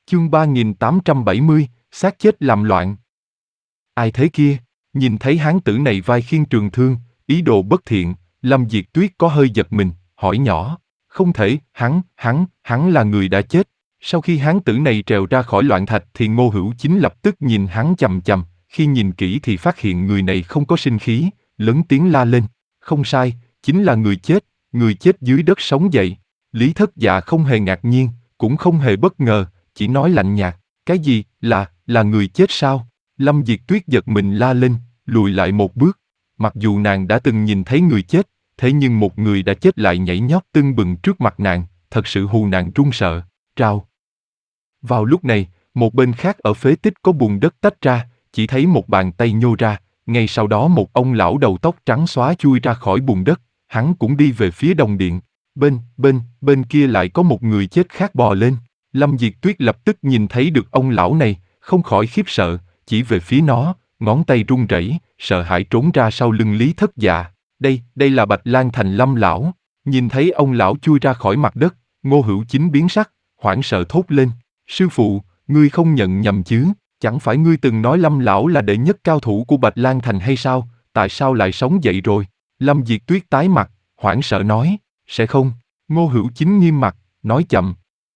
Chương 3870, xác chết làm loạn. Ai thế kia? Nhìn thấy hán tử này vai khiêng trường thương, ý đồ bất thiện, Lâm Diệt Tuyết có hơi giật mình, hỏi nhỏ. Không thể, hắn là người đã chết. Sau khi hán tử này trèo ra khỏi loạn thạch thì Ngô Hữu Chính lập tức nhìn hắn chằm chằm, khi nhìn kỹ thì phát hiện người này không có sinh khí, lớn tiếng la lên. Không sai, chính là người chết dưới đất sống dậy. Lý Thất Dạ không hề ngạc nhiên, cũng không hề bất ngờ, chỉ nói lạnh nhạt. Cái gì, là người chết sao? Lâm Diệt Tuyết giật mình la lên, lùi lại một bước. Mặc dù nàng đã từng nhìn thấy người chết, thế nhưng một người đã chết lại nhảy nhót tưng bừng trước mặt nàng, thật sự hù nàng run sợ. Trao. Vào lúc này, một bên khác ở phế tích có bùn đất tách ra, chỉ thấy một bàn tay nhô ra, ngay sau đó một ông lão đầu tóc trắng xóa chui ra khỏi bùn đất, hắn cũng đi về phía đồng điện. Bên kia lại có một người chết khác bò lên. Lâm Diệt Tuyết lập tức nhìn thấy được ông lão này, không khỏi khiếp sợ, chỉ về phía nó, ngón tay run rẩy, sợ hãi trốn ra sau lưng Lý Thất Dạ. Đây là Bạch Lang Thành Lâm lão. Nhìn thấy ông lão chui ra khỏi mặt đất, Ngô Hữu Chính biến sắc, hoảng sợ thốt lên. Sư phụ, ngươi không nhận nhầm chứ? Chẳng phải ngươi từng nói Lâm lão là đệ nhất cao thủ của Bạch Lang Thành hay sao? Tại sao lại sống dậy rồi? Lâm Diệt Tuyết tái mặt, hoảng sợ nói. Sẽ không. Ngô Hữu Chính nghiêm mặt, nói chậm.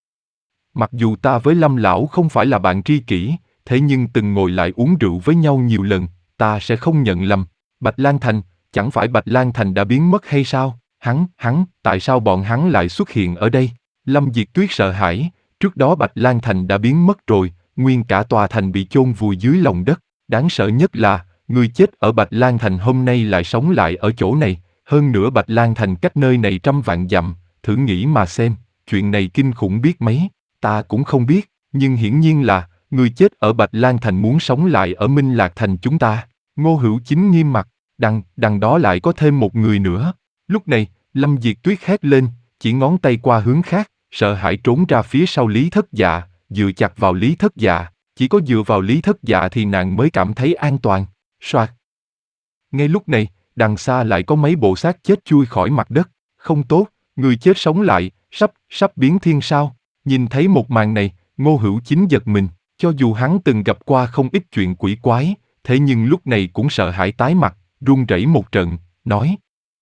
Mặc dù ta với Lâm lão không phải là bạn tri kỷ, thế nhưng từng ngồi lại uống rượu với nhau nhiều lần, ta sẽ không nhận lầm. Bạch Lang Thành, chẳng phải Bạch Lang Thành đã biến mất hay sao? Tại sao bọn hắn lại xuất hiện ở đây? Lâm Diệt Tuyết sợ hãi, trước đó Bạch Lang Thành đã biến mất rồi, nguyên cả tòa thành bị chôn vùi dưới lòng đất. Đáng sợ nhất là, người chết ở Bạch Lang Thành hôm nay lại sống lại ở chỗ này, hơn nữa Bạch Lang Thành cách nơi này trăm vạn dặm, thử nghĩ mà xem, chuyện này kinh khủng biết mấy. Ta cũng không biết, nhưng hiển nhiên là, người chết ở Bạch Lang Thành muốn sống lại ở Minh Lạc Thành chúng ta. Ngô Hữu Chính nghiêm mặt, đằng đó lại có thêm một người nữa. Lúc này, Lâm Diệt Tuyết hét lên, chỉ ngón tay qua hướng khác, sợ hãi trốn ra phía sau Lý Thất Dạ, dựa chặt vào Lý Thất Dạ. Chỉ có dựa vào Lý Thất Dạ thì nàng mới cảm thấy an toàn. Soạt. Ngay lúc này, đằng xa lại có mấy bộ xác chết chui khỏi mặt đất. Không tốt, người chết sống lại, sắp biến thiên sao? Nhìn thấy một màn này, Ngô Hữu Chính giật mình, cho dù hắn từng gặp qua không ít chuyện quỷ quái, thế nhưng lúc này cũng sợ hãi tái mặt, run rẩy một trận, nói.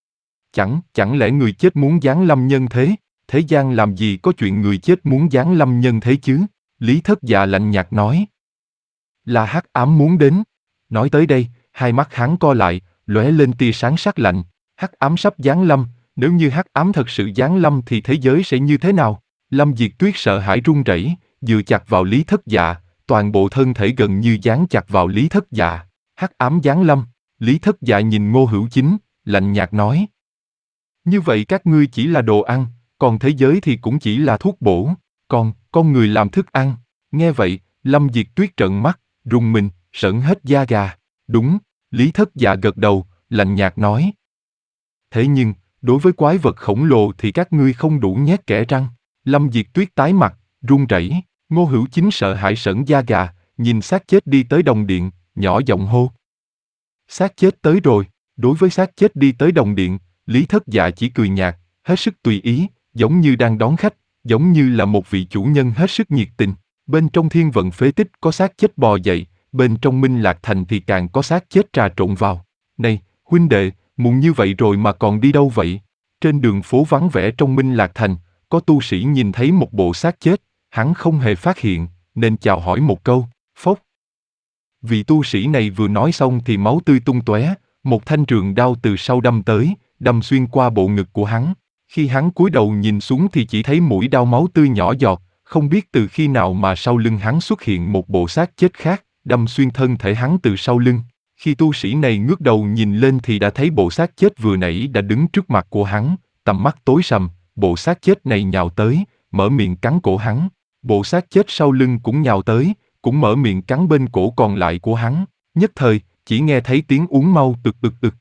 Chẳng lẽ người chết muốn giáng lâm nhân thế? Thế gian làm gì có chuyện người chết muốn giáng lâm nhân thế chứ? Lý Thất Dạ lạnh nhạt nói. Là hắc ám muốn đến. Nói tới đây, hai mắt hắn co lại, lóe lên tia sáng sắc lạnh. Hắc ám sắp giáng lâm, nếu như hắc ám thật sự giáng lâm thì thế giới sẽ như thế nào? Lâm Diệt Tuyết sợ hãi run rẩy, dựa chặt vào Lý Thất Dạ, toàn bộ thân thể gần như dán chặt vào Lý Thất Dạ. Hắc ám giáng lâm. Lý Thất Dạ nhìn Ngô Hữu Chính, lạnh nhạt nói. Như vậy các ngươi chỉ là đồ ăn, còn thế giới thì cũng chỉ là thuốc bổ, con người làm thức ăn. Nghe vậy, Lâm Diệt Tuyết trợn mắt, rùng mình, sởn hết da gà. Đúng, Lý Thất Dạ gật đầu, lạnh nhạt nói. Thế nhưng, đối với quái vật khổng lồ thì các ngươi không đủ nhét kẽ răng. Lâm Diệt Tuyết tái mặt, run rẩy. Ngô Hữu Chính sợ hãi sởn da gà, nhìn xác chết đi tới đồng điện, nhỏ giọng hô. Xác chết tới rồi. Đối với xác chết đi tới đồng điện, Lý Thất Dạ chỉ cười nhạt, hết sức tùy ý, giống như đang đón khách, giống như là một vị chủ nhân hết sức nhiệt tình. Bên trong thiên vận phế tích có xác chết bò dậy, bên trong Minh Lạc Thành thì càng có xác chết trà trộn vào. Này, huynh đệ, muộn như vậy rồi mà còn đi đâu vậy? Trên đường phố vắng vẻ trong Minh Lạc Thành, có tu sĩ nhìn thấy một bộ xác chết, hắn không hề phát hiện, nên chào hỏi một câu, phốc. Vị tu sĩ này vừa nói xong thì máu tươi tung tóe, một thanh trường đao từ sau đâm tới, đâm xuyên qua bộ ngực của hắn. Khi hắn cúi đầu nhìn xuống thì chỉ thấy mũi đao máu tươi nhỏ giọt, không biết từ khi nào mà sau lưng hắn xuất hiện một bộ xác chết khác, đâm xuyên thân thể hắn từ sau lưng. Khi tu sĩ này ngước đầu nhìn lên thì đã thấy bộ xác chết vừa nãy đã đứng trước mặt của hắn, tầm mắt tối sầm, bộ xác chết này nhào tới, mở miệng cắn cổ hắn. Bộ xác chết sau lưng cũng nhào tới, cũng mở miệng cắn bên cổ còn lại của hắn. Nhất thời, chỉ nghe thấy tiếng uống mau tực.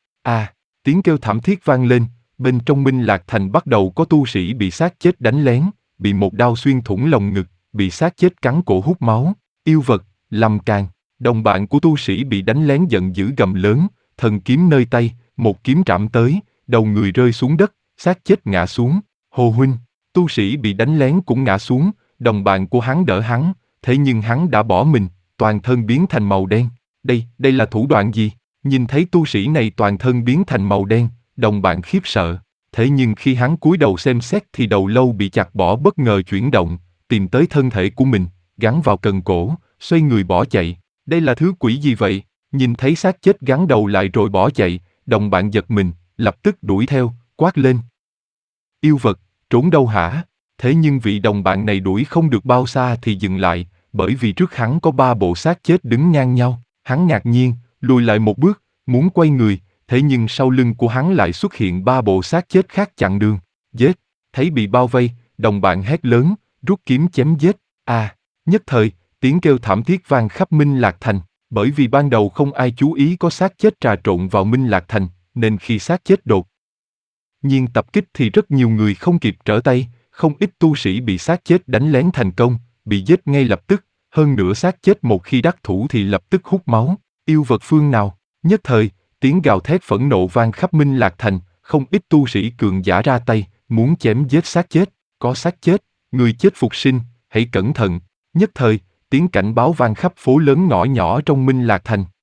Tiếng kêu thảm thiết vang lên, bên trong Minh Lạc Thành bắt đầu có tu sĩ bị xác chết đánh lén, bị một đao xuyên thủng lồng ngực, bị xác chết cắn cổ hút máu. Yêu vật, Lâm Càn, đồng bạn của tu sĩ bị đánh lén giận dữ gầm lớn, thần kiếm nơi tay, một kiếm trảm tới, đầu người rơi xuống đất, xác chết ngã xuống. Hồ huynh, tu sĩ bị đánh lén cũng ngã xuống, đồng bạn của hắn đỡ hắn, thế nhưng hắn đã bỏ mình, toàn thân biến thành màu đen. Đây là thủ đoạn gì? Nhìn thấy tu sĩ này toàn thân biến thành màu đen, đồng bạn khiếp sợ. Thế nhưng khi hắn cúi đầu xem xét thì đầu lâu bị chặt bỏ bất ngờ chuyển động, tìm tới thân thể của mình, gắn vào cần cổ, xoay người bỏ chạy. Đây là thứ quỷ gì vậy? Nhìn thấy xác chết gắn đầu lại rồi bỏ chạy, đồng bạn giật mình, lập tức đuổi theo, quát lên. Yêu vật, trốn đâu hả? Thế nhưng vị đồng bạn này đuổi không được bao xa thì dừng lại, bởi vì trước hắn có 3 bộ xác chết đứng ngang nhau. Hắn ngạc nhiên, lùi lại một bước, muốn quay người, thế nhưng sau lưng của hắn lại xuất hiện 3 bộ xác chết khác chặn đường. Giết! Thấy bị bao vây, đồng bạn hét lớn, rút kiếm chém giết. Nhất thời, tiếng kêu thảm thiết vang khắp Minh Lạc Thành, bởi vì ban đầu không ai chú ý có xác chết trà trộn vào Minh Lạc Thành, nên khi xác chết đột nhiên tập kích thì rất nhiều người không kịp trở tay, không ít tu sĩ bị xác chết đánh lén thành công, bị giết ngay lập tức, hơn nữa xác chết một khi đắc thủ thì lập tức hút máu. Yêu vật phương nào? Nhất thời, tiếng gào thét phẫn nộ vang khắp Minh Lạc Thành, không ít tu sĩ cường giả ra tay, muốn chém giết xác chết. Có xác chết, người chết phục sinh, hãy cẩn thận. Nhất thời, tiếng cảnh báo vang khắp phố lớn ngõ nhỏ trong Minh Lạc Thành.